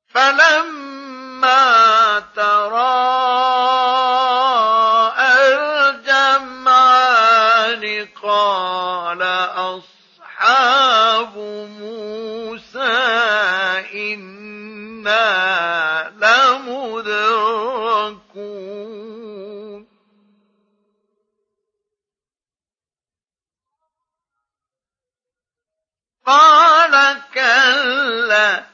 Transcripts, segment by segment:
فَلَمَّا تَرَاءَى الْجَمْعَانِ قَالَ أَصْحَابُ مُوسَىٰ إِنَّا لَمُدْرَكُونَ قَالَ كَلَّا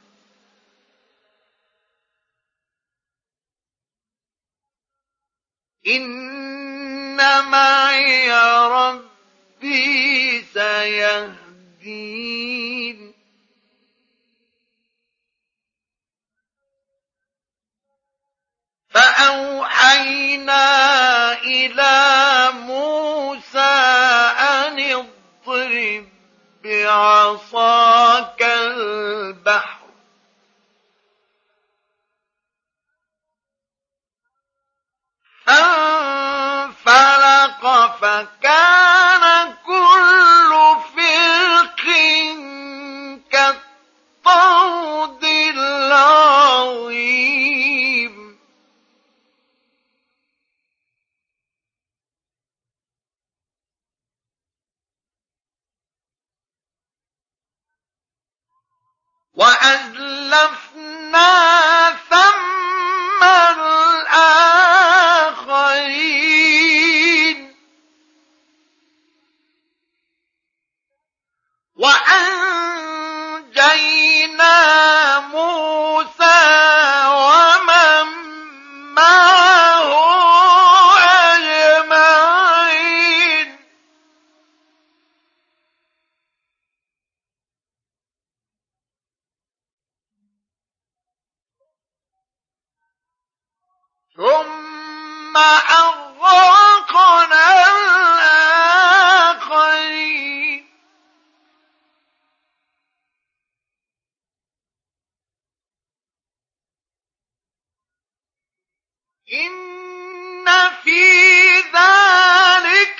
إِنَّ مَعِيَ رَبِّي سَيَهْدِينِ فَأَوْحَيْنَا إِلَىٰ مُوسَىٰ أَنِ اضْرِب بِّعَصَاكَ الْبَحْرَ فانفلق فكان كل فرق كالطود العظيم وأزلفنا ثم الآخرين وأنجينا موسى ومن معه أجمعين ثم أغرقنا الآخرين إن في ذلك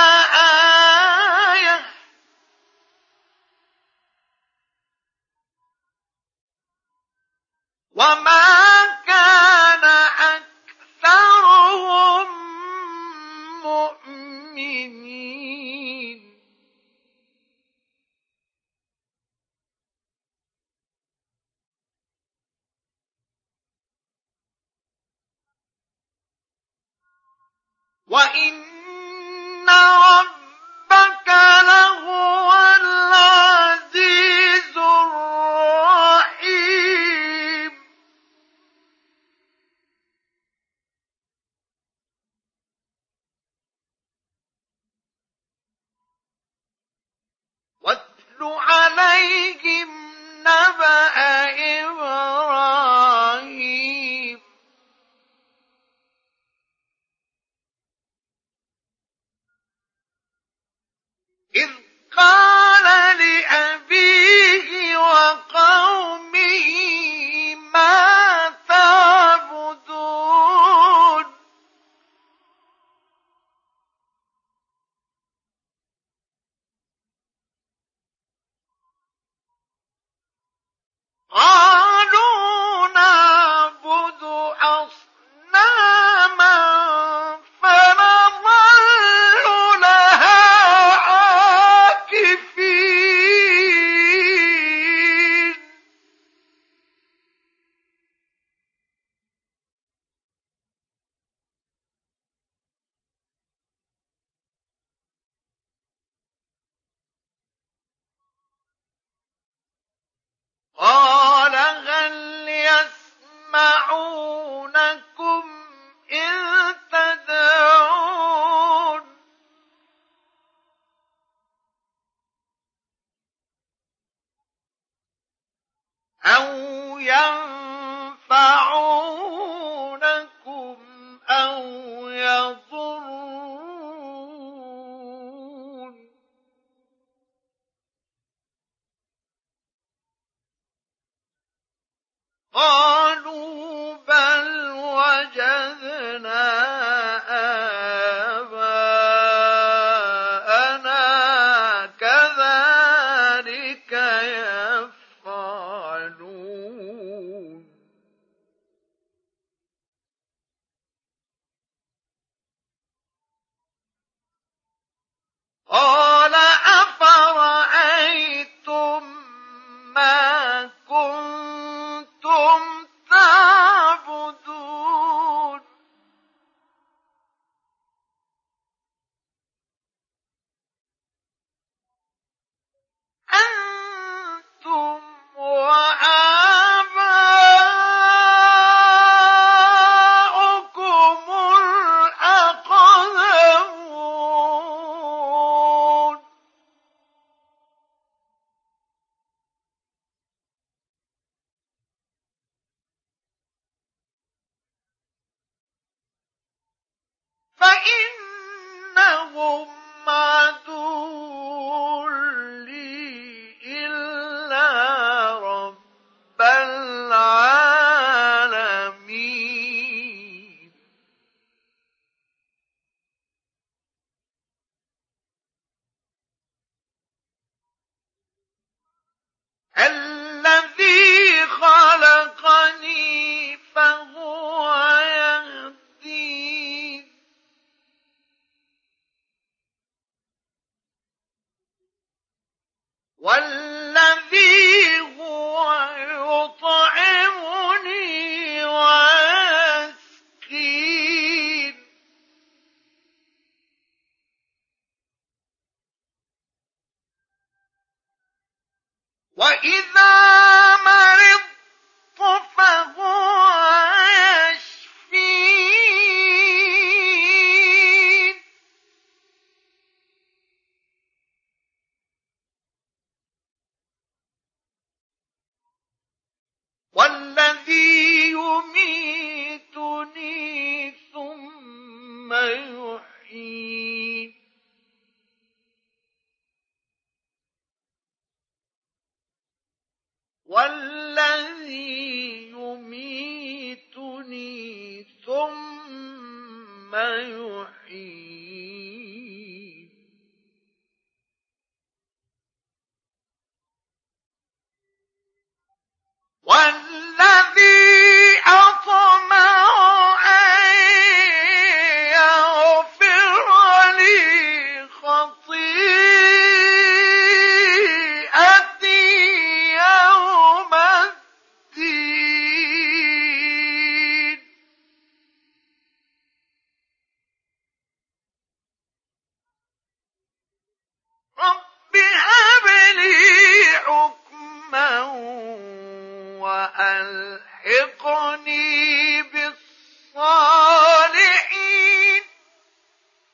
لآية وما كان أكثرهم مؤمنين وإن ربك لهو العزيز الرحيم واتل عليهم نبأ إبراهيم إذ قال لأبيه وقومه ما تعبدون قالوا نعبد أصناما فنظل لها عاكفين قال هل يسمعونكم إذ تدعون أو ينفعونكم أو يضرون قالوا بل وجدنا آباءنا كذلك يفعلون عدو لي إلا رب العالمين الذي خلقني فهو يهدين والذي هو يطعمني ويسقين وإذا مرضت فهو يشفين والذي يميتني ثم يحيين والذي يميتني ثم يحيين والذي أطمع أن يغفر لي خطيئتي يوم الدين رب هب لي حكما وألحقني